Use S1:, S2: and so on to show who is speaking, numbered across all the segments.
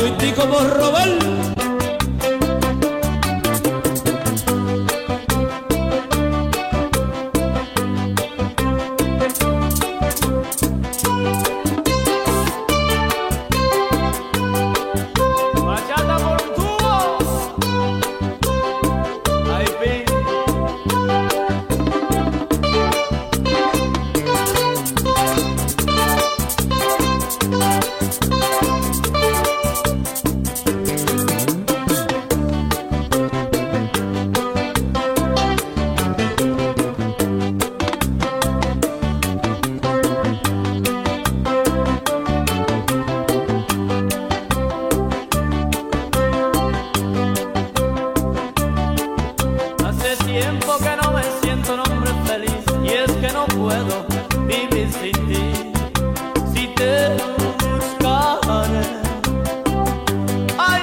S1: agüitico por robar.
S2: Tiempo que no me siento un hombre feliz, y es que no puedo vivir sin ti. Si te buscaré, ay,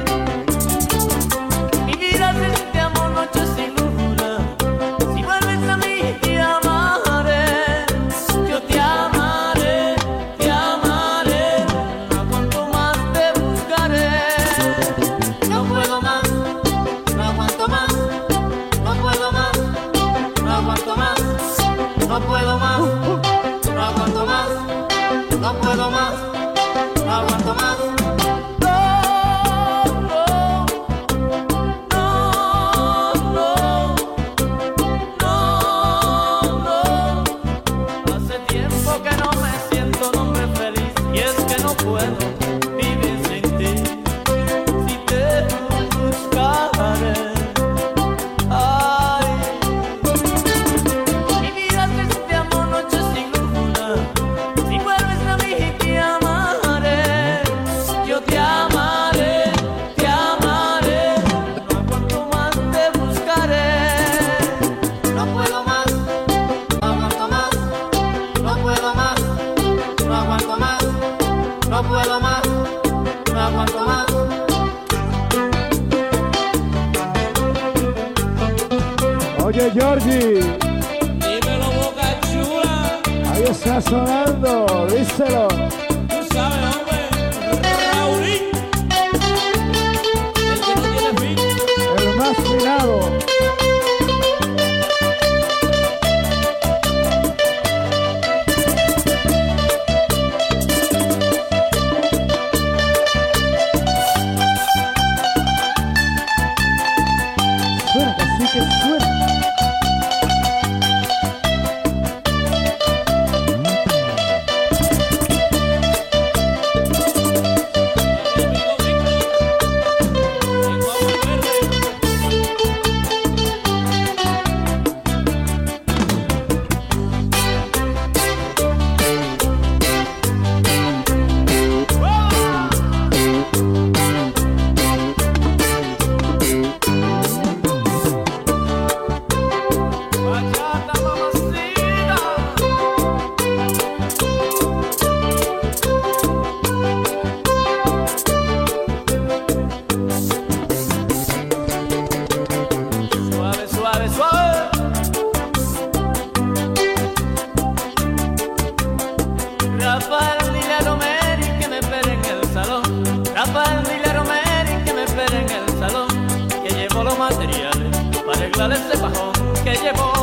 S2: mi vida sin ti amo, noche sin luna. Si vuelves a mí te amaré, yo te amaré, te amaré. No aguanto más, te buscaré. No puedo más, no aguanto más. No puedo más, no aguanto más, no puedo más, no aguanto más, no puedo más, no aguanto más. No, no, no, no, no. Hace tiempo que no me siento un hombre feliz, y es que no puedo vivir sin ti. Si te buscaré, no puedo más, no aguanto más.
S3: Oye, Georgie,
S1: Dímelo, Boca Chula.
S3: ahí está sonando, díselo.
S1: Tú sabes, hombre, Raulín, el que no tiene fin.
S3: El más finado. Suena, así que suena.
S2: Rafael, dile a Romeri que me espere en el salón. Rafael, dile a Romeri que me espere en el salón. Que llevo los materiales para arreglar ese pajón. Que llevo